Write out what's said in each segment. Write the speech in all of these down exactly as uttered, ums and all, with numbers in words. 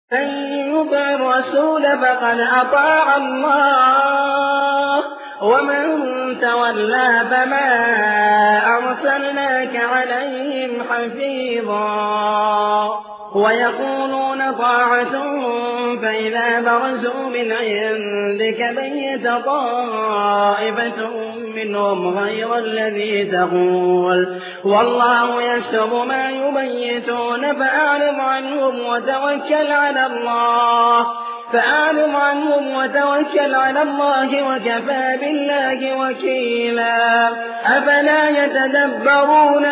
من يطع الرسول فقد أطاع الله ومن تولى فما أرسلناك عليهم حفيظا ويقولون طاعة فإذا برزوا من عندك بيت طائفة منهم غير الذي تقول والله يكتب ما يبيتون فأعرض عنهم وتوكل على الله فأعرض عنهم وتوكل على الله وكفى بالله وكيلا أفلا يتدبرون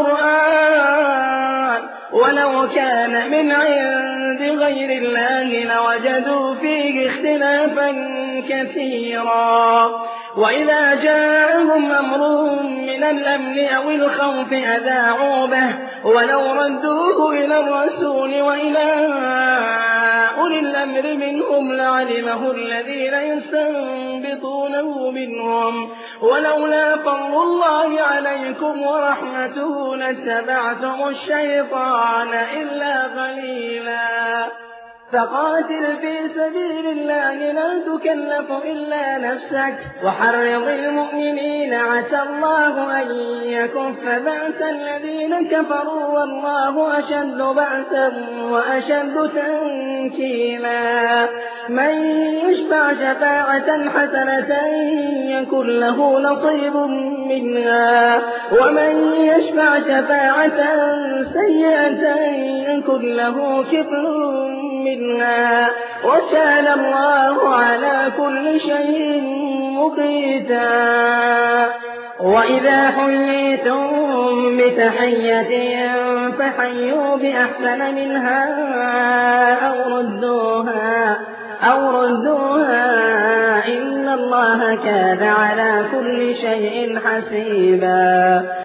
القرآن ولو كان من عند غير الله لوجدوا فيه اختلافا كثيرا وإذا جاءهم أمر من الأمن أو الخوف أذاعوا به ولو ردوه إلى الرسول وإلى أولي الأمر منهم لعلمه الذين يستنبطونه منهم ولولا فضل الله عليكم ورحمته لاتبعتم الشيطان إلا قليلا فقاتل في سبيل الله لا تكلف إلا نفسك وحرض المؤمنين عسى الله أن يكف بأس الذين كفروا والله أشد بأسا وأشد تنكيلا من يشفع شفاعة حسنة يكن له نصيب منها ومن يشفع شفاعة سيئة يكن له كفل منها وكان الله على كل شيء مقيتا وإذا حييتم بتحية فحيوا بأحسن منها أو ردوها أو ردوها إن الله كان على كل شيء حسيبا.